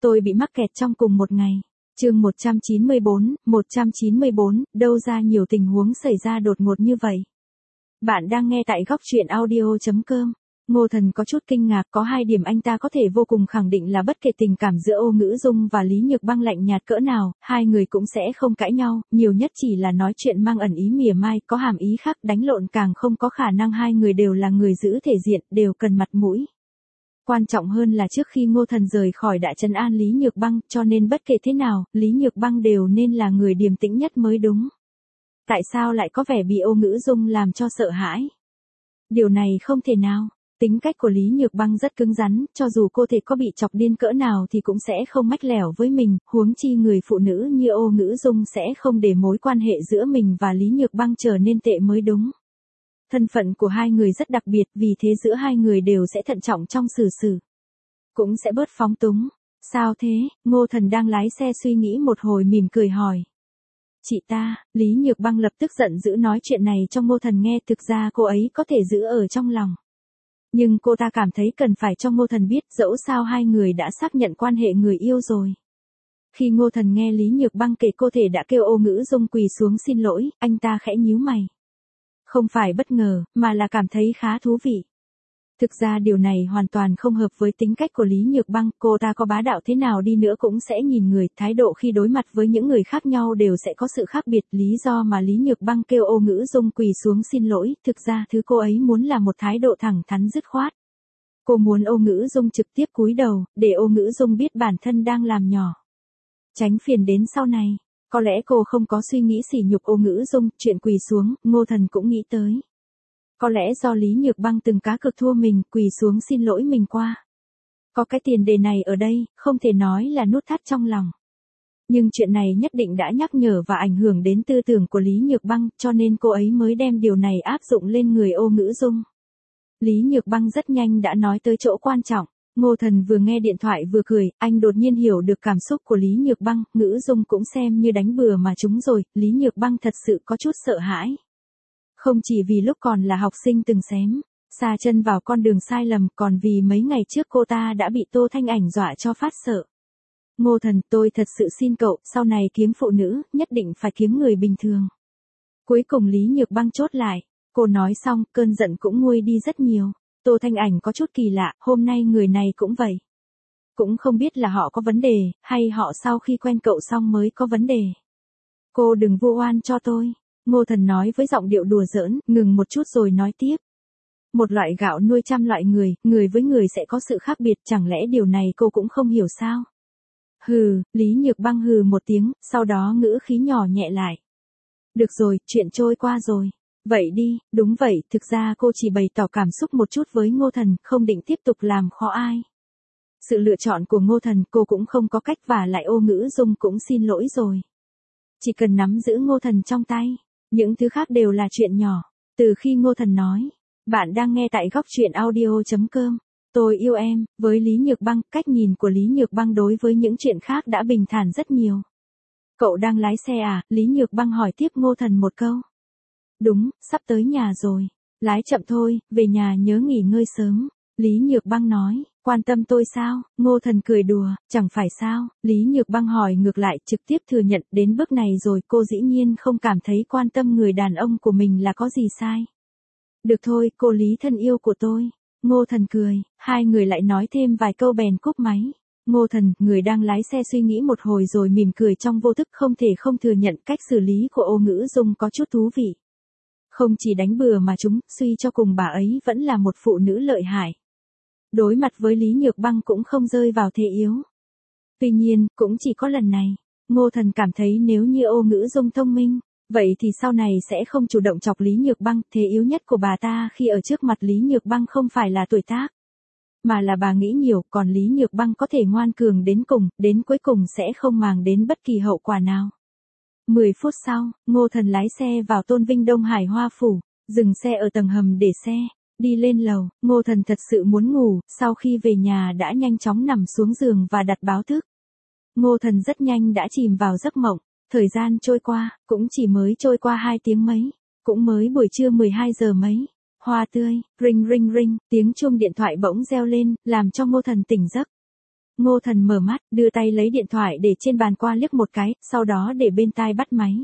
Tôi bị mắc kẹt trong cùng một ngày. Chương 194, đâu ra nhiều tình huống xảy ra đột ngột như vậy. Bạn đang nghe tại góc truyện audio.com. Ngô Thần có chút kinh ngạc, có hai điểm anh ta có thể vô cùng khẳng định là bất kể tình cảm giữa Ô Ngữ Dung và Lý Nhược Băng lạnh nhạt cỡ nào, hai người cũng sẽ không cãi nhau, nhiều nhất chỉ là nói chuyện mang ẩn ý mỉa mai, có hàm ý khác, đánh lộn càng không có khả năng, hai người đều là người giữ thể diện, đều cần mặt mũi. Quan trọng hơn là trước khi Ngô Thần rời khỏi đã trấn an Lý Nhược Băng, cho nên bất kể thế nào, Lý Nhược Băng đều nên là người điềm tĩnh nhất mới đúng. Tại sao lại có vẻ bị Ô Ngữ Dung làm cho sợ hãi? Điều này không thể nào. Tính cách của Lý Nhược Băng rất cứng rắn, cho dù cô thể có bị chọc điên cỡ nào thì cũng sẽ không mách lẻo với mình, huống chi người phụ nữ như Ô Ngữ Dung sẽ không để mối quan hệ giữa mình và Lý Nhược Băng trở nên tệ mới đúng. Thân phận của hai người rất đặc biệt, vì thế giữa hai người đều sẽ thận trọng trong xử sự. Cũng sẽ bớt phóng túng. Sao thế? Ngô Thần đang lái xe suy nghĩ một hồi mỉm cười hỏi. Chị ta, Lý Nhược Băng lập tức giận dữ nói chuyện này cho Ngô Thần nghe, thực ra cô ấy có thể giữ ở trong lòng. Nhưng cô ta cảm thấy cần phải cho Ngô Thần biết, dẫu sao hai người đã xác nhận quan hệ người yêu rồi. Khi Ngô Thần nghe Lý Nhược Băng kể cô thể đã kêu Ô Ngữ Dung quỳ xuống xin lỗi, anh ta khẽ nhíu mày. Không phải bất ngờ, mà là cảm thấy khá thú vị. Thực ra điều này hoàn toàn không hợp với tính cách của Lý Nhược Băng, cô ta có bá đạo thế nào đi nữa cũng sẽ nhìn người, thái độ khi đối mặt với những người khác nhau đều sẽ có sự khác biệt. Lý do mà Lý Nhược Băng kêu Ô Ngữ Dung quỳ xuống xin lỗi, thực ra thứ cô ấy muốn là một thái độ thẳng thắn dứt khoát. Cô muốn Ô Ngữ Dung trực tiếp cúi đầu, để Ô Ngữ Dung biết bản thân đang làm nhỏ. Tránh phiền đến sau này. Có lẽ cô không có suy nghĩ sỉ nhục Ô Ngữ Dung, chuyện quỳ xuống, Ngô Thần cũng nghĩ tới. Có lẽ do Lý Nhược Băng từng cá cược thua mình, quỳ xuống xin lỗi mình qua. Có cái tiền đề này ở đây, không thể nói là nút thắt trong lòng. Nhưng chuyện này nhất định đã nhắc nhở và ảnh hưởng đến tư tưởng của Lý Nhược Băng, cho nên cô ấy mới đem điều này áp dụng lên người Ô Ngữ Dung. Lý Nhược Băng rất nhanh đã nói tới chỗ quan trọng. Ngô Thần vừa nghe điện thoại vừa cười, anh đột nhiên hiểu được cảm xúc của Lý Nhược Băng, Ngữ Dung cũng xem như đánh bừa mà trúng rồi, Lý Nhược Băng thật sự có chút sợ hãi. Không chỉ vì lúc còn là học sinh từng xém xa chân vào con đường sai lầm, còn vì mấy ngày trước cô ta đã bị Tô Thanh Ảnh dọa cho phát sợ. Ngô Thần, tôi thật sự xin cậu, sau này kiếm phụ nữ, nhất định phải kiếm người bình thường. Cuối cùng Lý Nhược Băng chốt lại, cô nói xong, cơn giận cũng nguôi đi rất nhiều. Tô Thanh Ảnh có chút kỳ lạ, hôm nay người này cũng vậy. Cũng không biết là họ có vấn đề, hay họ sau khi quen cậu xong mới có vấn đề. Cô đừng vu oan cho tôi. Ngô Thần nói với giọng điệu đùa giỡn, ngừng một chút rồi nói tiếp. Một loại gạo nuôi trăm loại người, người với người sẽ có sự khác biệt, chẳng lẽ điều này cô cũng không hiểu sao? Hừ, Lý Nhược Băng hừ một tiếng, sau đó ngữ khí nhỏ nhẹ lại. Được rồi, chuyện trôi qua rồi. Vậy đi, đúng vậy, thực ra cô chỉ bày tỏ cảm xúc một chút với Ngô Thần, không định tiếp tục làm khó ai. Sự lựa chọn của Ngô Thần cô cũng không có cách, và lại Ô Ngữ Dung cũng xin lỗi rồi. Chỉ cần nắm giữ Ngô Thần trong tay, những thứ khác đều là chuyện nhỏ. Từ khi Ngô Thần nói, bạn đang nghe tại góc truyện audio.com, tôi yêu em, với Lý Nhược Băng, cách nhìn của Lý Nhược Băng đối với những chuyện khác đã bình thản rất nhiều. Cậu đang lái xe à? Lý Nhược Băng hỏi tiếp Ngô Thần một câu. Đúng, sắp tới nhà rồi. Lái chậm thôi, về nhà nhớ nghỉ ngơi sớm. Lý Nhược Băng nói, quan tâm tôi sao? Ngô Thần cười đùa, chẳng phải sao? Lý Nhược Băng hỏi ngược lại, trực tiếp thừa nhận, đến bước này rồi cô dĩ nhiên không cảm thấy quan tâm người đàn ông của mình là có gì sai. Được thôi, cô Lý thân yêu của tôi. Ngô Thần cười, hai người lại nói thêm vài câu bèn cúp máy. Ngô Thần, người đang lái xe suy nghĩ một hồi rồi mỉm cười trong vô thức, không thể không thừa nhận cách xử lý của Ô Ngữ Dung có chút thú vị. Không chỉ đánh bừa mà chúng, suy cho cùng bà ấy vẫn là một phụ nữ lợi hại. Đối mặt với Lý Nhược Băng cũng không rơi vào thế yếu. Tuy nhiên, cũng chỉ có lần này, Ngô Thần cảm thấy nếu như Ô Ngữ Dung thông minh, vậy thì sau này sẽ không chủ động chọc Lý Nhược Băng. Thế yếu nhất của bà ta khi ở trước mặt Lý Nhược Băng không phải là tuổi tác, mà là bà nghĩ nhiều, còn Lý Nhược Băng có thể ngoan cường đến cùng, đến cuối cùng sẽ không màng đến bất kỳ hậu quả nào. 10 phút sau, Ngô Thần lái xe vào Tôn Vinh Đông Hải Hoa Phủ, dừng xe ở tầng hầm để xe, đi lên lầu. Ngô Thần thật sự muốn ngủ, sau khi về nhà đã nhanh chóng nằm xuống giường và đặt báo thức. Ngô Thần rất nhanh đã chìm vào giấc mộng, thời gian trôi qua, cũng chỉ mới trôi qua 2 tiếng mấy, cũng mới buổi trưa 12 giờ mấy. Hoa tươi, ring ring ring, tiếng chuông điện thoại bỗng reo lên, làm cho Ngô Thần tỉnh giấc. Ngô Thần mở mắt, đưa tay lấy điện thoại để trên bàn qua liếc một cái, sau đó để bên tai bắt máy.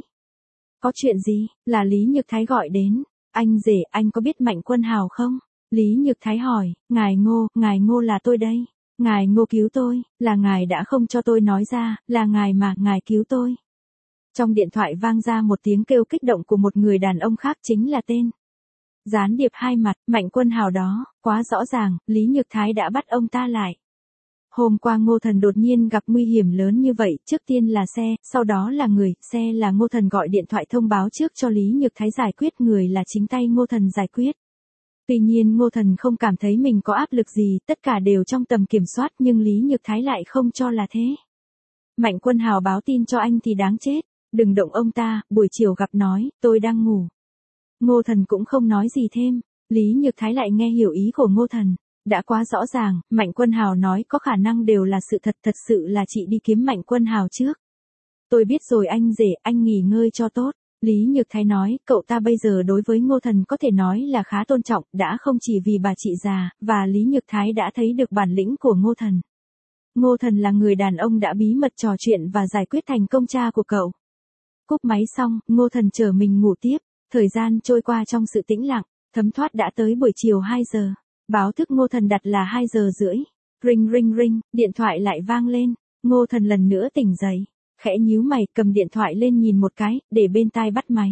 Có chuyện gì? Là Lý Nhược Thái gọi đến. Anh rể, anh có biết Mạnh Quân Hào không? Lý Nhược Thái hỏi, ngài Ngô là tôi đây. Ngài Ngô cứu tôi, là ngài đã không cho tôi nói ra, là ngài mà, ngài cứu tôi. Trong điện thoại vang ra một tiếng kêu kích động của một người đàn ông khác, chính là tên gián điệp hai mặt, Mạnh Quân Hào đó, quá rõ ràng, Lý Nhược Thái đã bắt ông ta lại. Hôm qua Ngô Thần đột nhiên gặp nguy hiểm lớn như vậy, trước tiên là xe, sau đó là người, xe là Ngô Thần gọi điện thoại thông báo trước cho Lý Nhược Thái giải quyết, người là chính tay Ngô Thần giải quyết. Tuy nhiên Ngô Thần không cảm thấy mình có áp lực gì, tất cả đều trong tầm kiểm soát, nhưng Lý Nhược Thái lại không cho là thế. Mạnh Quân Hào báo tin cho anh thì đáng chết, đừng động ông ta, buổi chiều gặp nói, tôi đang ngủ. Ngô Thần cũng không nói gì thêm, Lý Nhược Thái lại nghe hiểu ý của Ngô Thần. Đã quá rõ ràng, Mạnh Quân Hào nói có khả năng đều là sự thật, thật sự là chị đi kiếm Mạnh Quân Hào trước. Tôi biết rồi anh rể, anh nghỉ ngơi cho tốt. Lý Nhược Thái nói, cậu ta bây giờ đối với Ngô Thần có thể nói là khá tôn trọng, đã không chỉ vì bà chị già, và Lý Nhược Thái đã thấy được bản lĩnh của Ngô Thần. Ngô Thần là người đàn ông đã bí mật trò chuyện và giải quyết thành công cha của cậu. Cúp máy xong, Ngô Thần chờ mình ngủ tiếp, thời gian trôi qua trong sự tĩnh lặng, thấm thoát đã tới buổi chiều 2 giờ. Báo thức Ngô Thần đặt là 2 giờ rưỡi. Ring ring ring, điện thoại lại vang lên. Ngô Thần lần nữa tỉnh dậy. Khẽ nhíu mày, cầm điện thoại lên nhìn một cái, để bên tai bắt máy.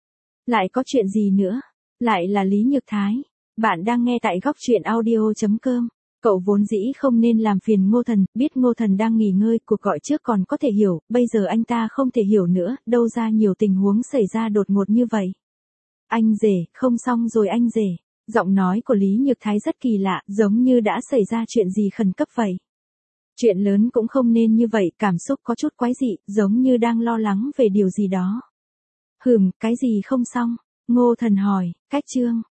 Lại có chuyện gì nữa? Lại là Lý Nhược Thái. Bạn đang nghe tại góc truyện audio.com. Cậu vốn dĩ không nên làm phiền Ngô Thần, biết Ngô Thần đang nghỉ ngơi, cuộc gọi trước còn có thể hiểu, bây giờ anh ta không thể hiểu nữa, đâu ra nhiều tình huống xảy ra đột ngột như vậy. Anh rể, không xong rồi anh rể. Giọng nói của Lý Nhược Thái rất kỳ lạ, giống như đã xảy ra chuyện gì khẩn cấp vậy. Chuyện lớn cũng không nên như vậy, cảm xúc có chút quái dị, giống như đang lo lắng về điều gì đó. Cái gì không xong? Ngô Thần hỏi, cách chương.